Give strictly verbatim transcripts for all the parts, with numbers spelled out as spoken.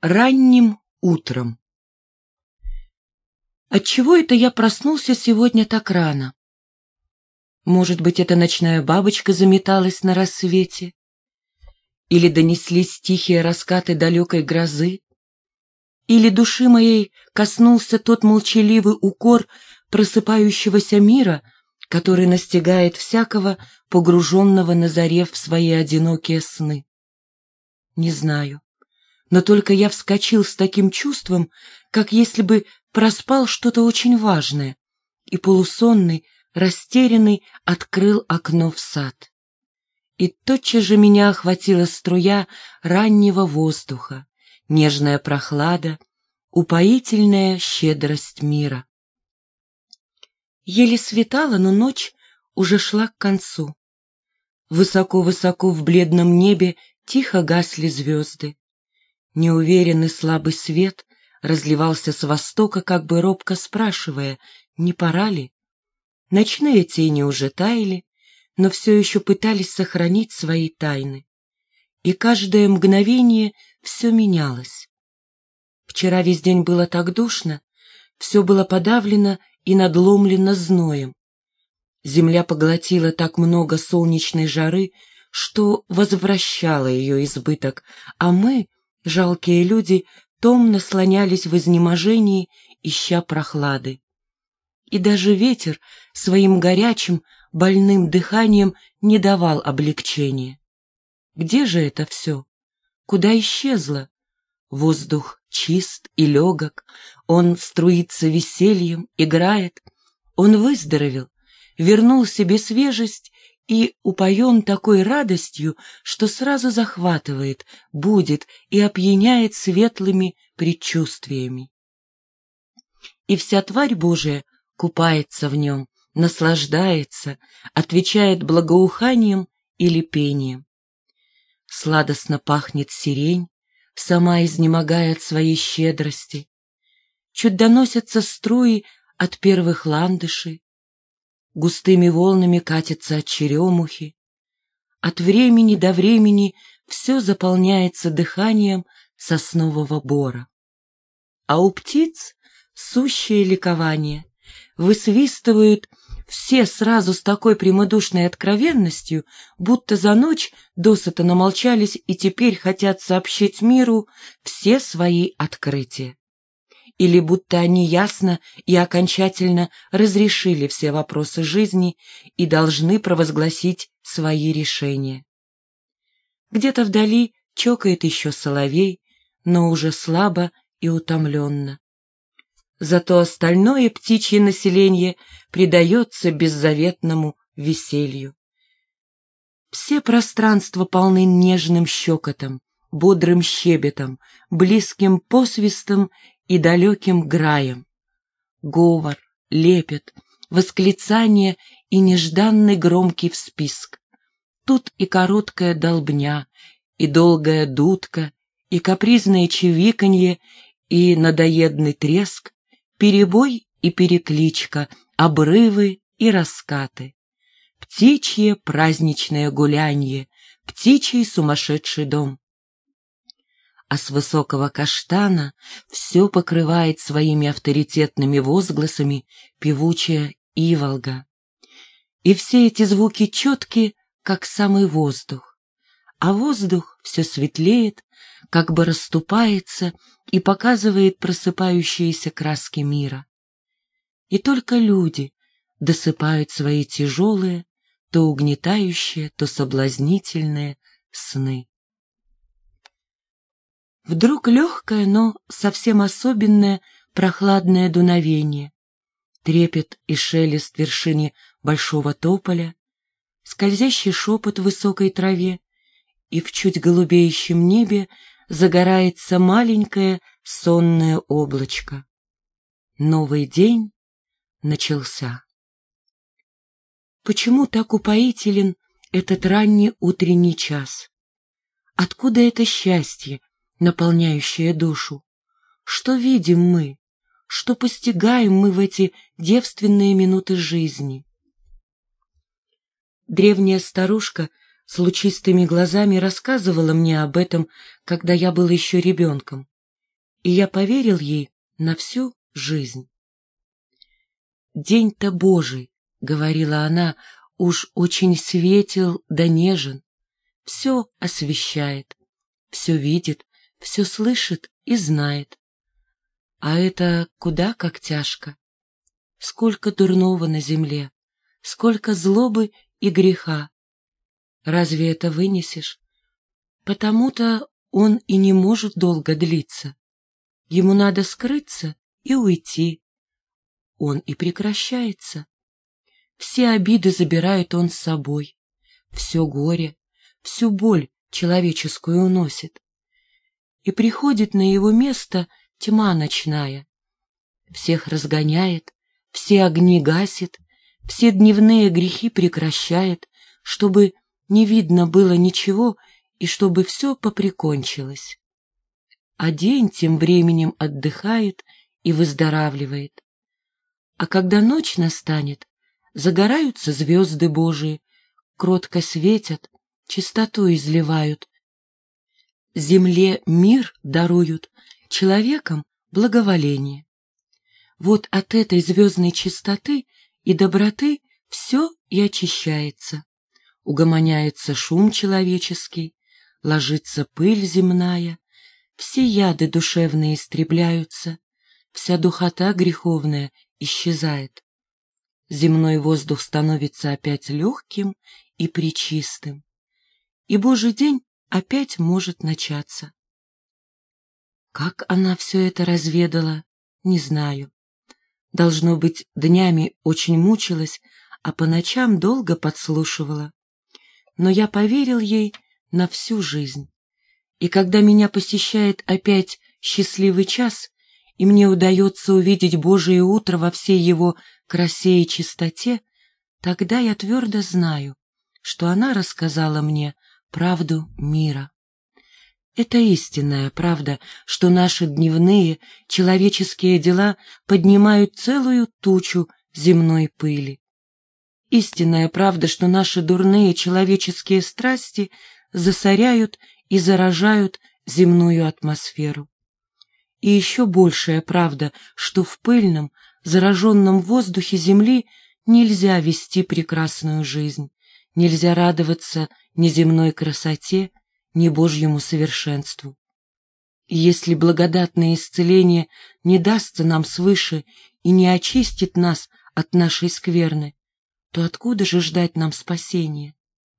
Ранним утром. Отчего это я проснулся сегодня так рано? Может быть, эта ночная бабочка заметалась на рассвете? Или донеслись тихие раскаты далекой грозы? Или души моей коснулся тот молчаливый укор просыпающегося мира, который настигает всякого, погруженного на заре в свои одинокие сны? Не знаю. Но только я вскочил с таким чувством, как если бы проспал что-то очень важное, и полусонный, растерянный, открыл окно в сад. И тотчас же меня охватила струя раннего воздуха, нежная прохлада, упоительная щедрость мира. Еле светало, но ночь уже шла к концу. Высоко-высоко в бледном небе тихо гасли звезды. Неуверенный слабый свет разливался с востока, как бы робко спрашивая, не пора ли. Ночные тени уже таяли, но все еще пытались сохранить свои тайны. И каждое мгновение все менялось. Вчера весь день было так душно, все было подавлено и надломлено зноем. Земля поглотила так много солнечной жары, что возвращала ее избыток, а мы, жалкие люди, томно слонялись в изнеможении, ища прохлады. И даже ветер своим горячим, больным дыханием не давал облегчения. Где же это все? Куда исчезло? Воздух чист и легок, он струится весельем, играет. Он выздоровел, вернул себе свежесть и упоен такой радостью, что сразу захватывает, будит и опьяняет светлыми предчувствиями. И вся тварь Божия купается в нем, наслаждается, отвечает благоуханием или пением. Сладостно пахнет сирень, сама изнемогая от своей щедрости. Чуть доносятся струи от первых ландышей, густыми волнами катятся от черемухи. От времени до времени все заполняется дыханием соснового бора. А у птиц сущее ликование. Высвистывают все сразу с такой прямодушной откровенностью, будто за ночь досыта намолчались и теперь хотят сообщить миру все свои открытия. Или будто они ясно и окончательно разрешили все вопросы жизни и должны провозгласить свои решения. Где-то вдали чокает еще соловей, но уже слабо и утомленно. Зато остальное птичье население предается беззаветному веселью. Все пространства полны нежным щекотом, бодрым щебетом, близким посвистом и далеким граем. Говор, лепет, восклицание и нежданный громкий всписк. Тут и короткая долбня, и долгая дудка, и капризное чевиканье, и надоедный треск, перебой и перекличка, обрывы и раскаты. Птичье праздничное гулянье, птичий сумасшедший дом. А с высокого каштана все покрывает своими авторитетными возгласами певучая иволга. И все эти звуки четки, как самый воздух. А воздух все светлеет, как бы расступается и показывает просыпающиеся краски мира. И только люди досыпают свои тяжелые, то угнетающие, то соблазнительные сны. Вдруг легкое, но совсем особенное прохладное дуновение, трепет и шелест в вершине большого тополя, скользящий шепот в высокой траве, и в чуть голубеющем небе загорается маленькое сонное облачко. Новый день начался. Почему так упоителен этот ранний утренний час? Откуда это счастье, наполняющее душу? Что видим мы? Что постигаем мы в эти девственные минуты жизни? Древняя старушка с лучистыми глазами рассказывала мне об этом, когда я был еще ребенком. и я поверил ей на всю жизнь. «День-то Божий», — говорила она, — «уж очень светел да нежен, все освещает, все видит, все слышит и знает. А это куда как тяжко. Сколько дурного на земле, сколько злобы и греха. Разве это вынесешь? Потому-то он и не может долго длиться. Ему надо скрыться и уйти. Он и прекращается. Все обиды забирает он с собой, все горе, всю боль человеческую уносит. И приходит на его место тьма ночная. Всех разгоняет, все огни гасит, все дневные грехи прекращает, чтобы не видно было ничего и чтобы все поприкончилось. А день тем временем отдыхает и выздоравливает. А когда ночь настанет, загораются звезды Божии, кротко светят, чистоту изливают, земле мир даруют, человекам благоволение. Вот от этой звездной чистоты и доброты все и очищается. Угомоняется шум человеческий, ложится пыль земная, все яды душевные истребляются, вся духота греховная исчезает. Земной воздух становится опять легким и пречистым, и Божий день опять может начаться. Как она все это разведала, не знаю. Должно быть, днями очень мучилась, а по ночам долго подслушивала. Но я поверил ей на всю жизнь. И когда меня посещает опять счастливый час, и мне удается увидеть Божие утро во всей его красе и чистоте, тогда я твердо знаю, что она рассказала мне правду мира. Это истинная правда, что наши дневные человеческие дела поднимают целую тучу земной пыли. Истинная правда, что наши дурные человеческие страсти засоряют и заражают земную атмосферу. И еще большая правда, что в пыльном, зараженном воздухе земли нельзя вести прекрасную жизнь, нельзя радоваться ни земной красоте, ни Божьему совершенству. И если благодатное исцеление не дастся нам свыше и не очистит нас от нашей скверны, то откуда же ждать нам спасения?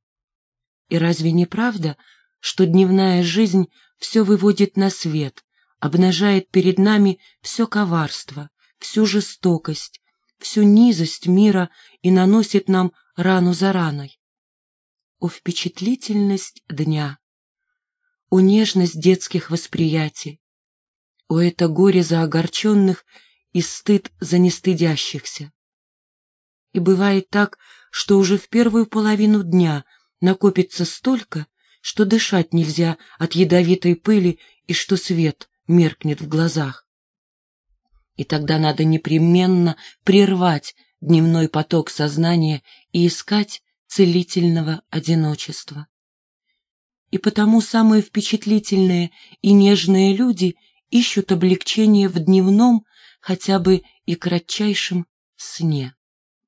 И разве не правда, что дневная жизнь все выводит на свет, обнажает перед нами все коварство, всю жестокость, всю низость мира и наносит нам рану за раной? О впечатлительность дня! О нежность детских восприятий! О это горе за огорченных и стыд за нестыдящихся! И бывает так, что уже в первую половину дня накопится столько, что дышать нельзя от ядовитой пыли и что свет меркнет в глазах. И тогда надо непременно прервать дневной поток сознания и искать целительного одиночества. И потому самые впечатлительные и нежные люди ищут облегчение в дневном, хотя бы и кратчайшем сне.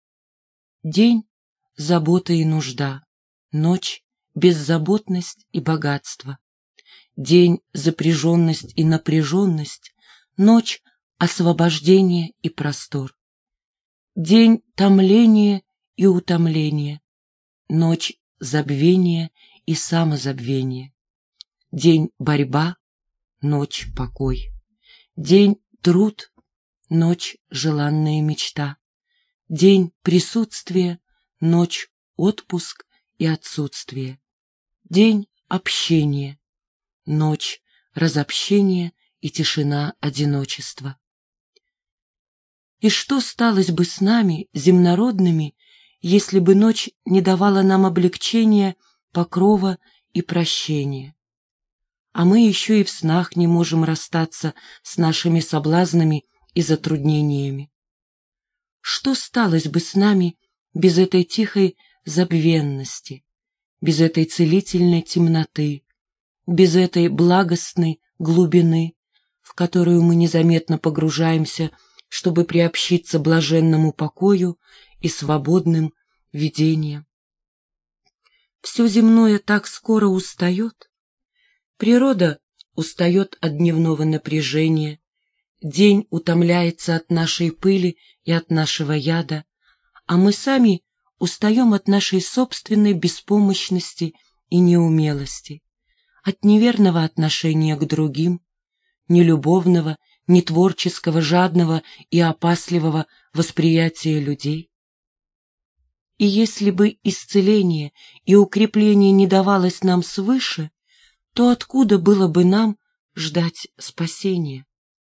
День — забота и нужда, ночь — беззаботность и богатство. День — запряженность и напряженность, ночь — освобождение и простор. День — томление и утомление, ночь — забвение и самозабвение. День — борьба, ночь — покой. День — труд, ночь — желанная мечта. День — присутствие, ночь — отпуск и отсутствие. День — общение, ночь — разобщение и тишина одиночества. И что сталось бы с нами, земнородными, если бы ночь не давала нам облегчения, покрова и прощения? А мы еще и в снах не можем расстаться с нашими соблазнами и затруднениями. Что сталось бы с нами без этой тихой забвенности, без этой целительной темноты, без этой благостной глубины, в которую мы незаметно погружаемся, чтобы приобщиться блаженному покою и свободным видениям. Все земное так скоро устает. Природа устает от дневного напряжения, день утомляется от нашей пыли и от нашего яда, а мы сами устаем от нашей собственной беспомощности и неумелости, от неверного отношения к другим, нелюбовного, нетворческого, жадного и опасливого восприятия людей. И если бы исцеление и укрепление не давалось нам свыше, то откуда было бы нам ждать спасения?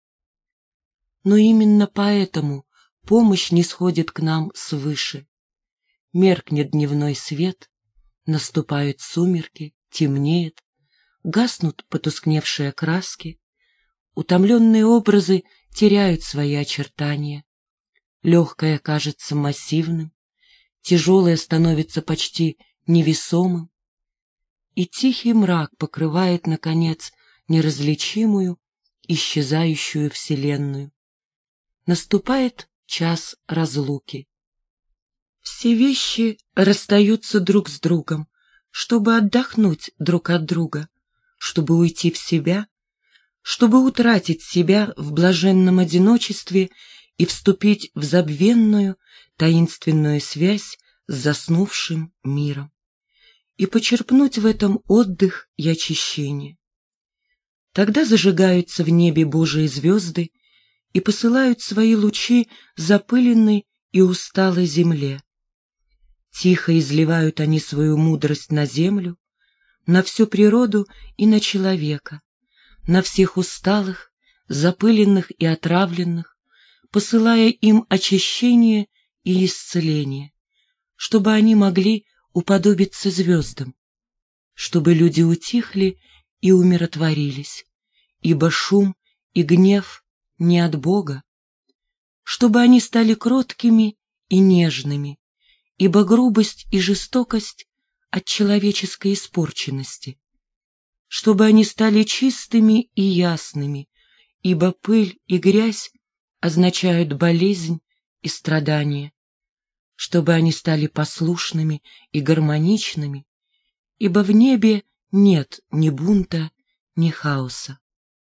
Но именно поэтому помощь нисходит к нам свыше. Меркнет дневной свет, наступают сумерки, темнеет, гаснут потускневшие краски, утомленные образы теряют свои очертания, легкое кажется массивным, тяжелое становится почти невесомым, и тихий мрак покрывает, наконец, неразличимую, исчезающую вселенную. Наступает час разлуки. Все вещи расстаются друг с другом, чтобы отдохнуть друг от друга, чтобы уйти в себя, чтобы утратить себя в блаженном одиночестве и вступить в забвенную, таинственную связь с заснувшим миром, и почерпнуть в этом отдых и очищение. Тогда зажигаются в небе Божии звезды и посылают свои лучи запыленной и усталой земле. Тихо изливают они свою мудрость на землю, на всю природу и на человека, на всех усталых, запыленных и отравленных, посылая им очищение и исцеление, чтобы они могли уподобиться звездам, чтобы люди утихли и умиротворились, ибо шум и гнев не от Бога, чтобы они стали кроткими и нежными, ибо грубость и жестокость от человеческой испорченности, чтобы они стали чистыми и ясными, ибо пыль и грязь означают болезнь и страдание, чтобы они стали послушными и гармоничными, ибо в небе нет ни бунта, ни хаоса.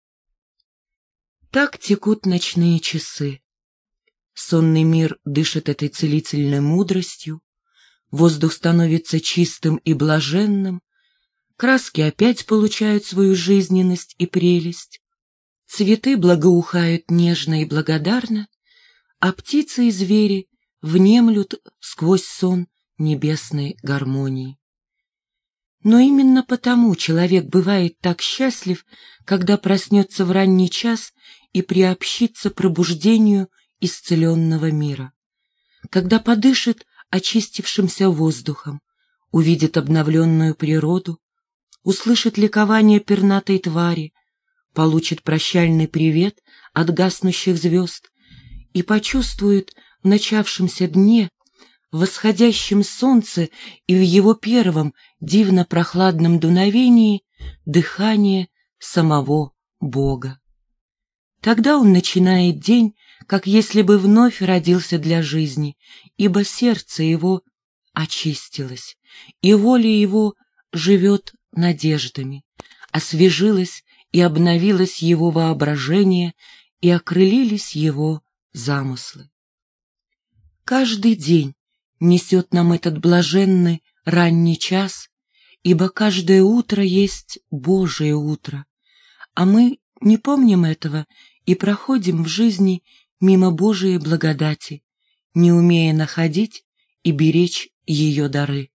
Так текут ночные часы. Сонный мир дышит этой целительной мудростью, воздух становится чистым и блаженным, краски опять получают свою жизненность и прелесть, цветы благоухают нежно и благодарно, а птицы и звери внемлют сквозь сон небесной гармонии. Но именно потому человек бывает так счастлив, когда проснется в ранний час и приобщится пробуждению исцеленного мира, когда подышит очистившимся воздухом, увидит обновленную природу, услышит ликование пернатой твари, получит прощальный привет от гаснущих звезд и почувствует в начавшемся дне, в восходящем солнце и в его первом дивно-прохладном дуновении дыхание самого Бога. Тогда он начинает день, как если бы вновь родился для жизни, ибо сердце его очистилось, и воля его живет надеждами, освежилось и обновилось его воображение, и окрылились его замыслы. Каждый день несет нам этот блаженный ранний час, ибо каждое утро есть Божие утро, а мы не помним этого и проходим в жизни мимо Божией благодати, не умея находить и беречь ее дары.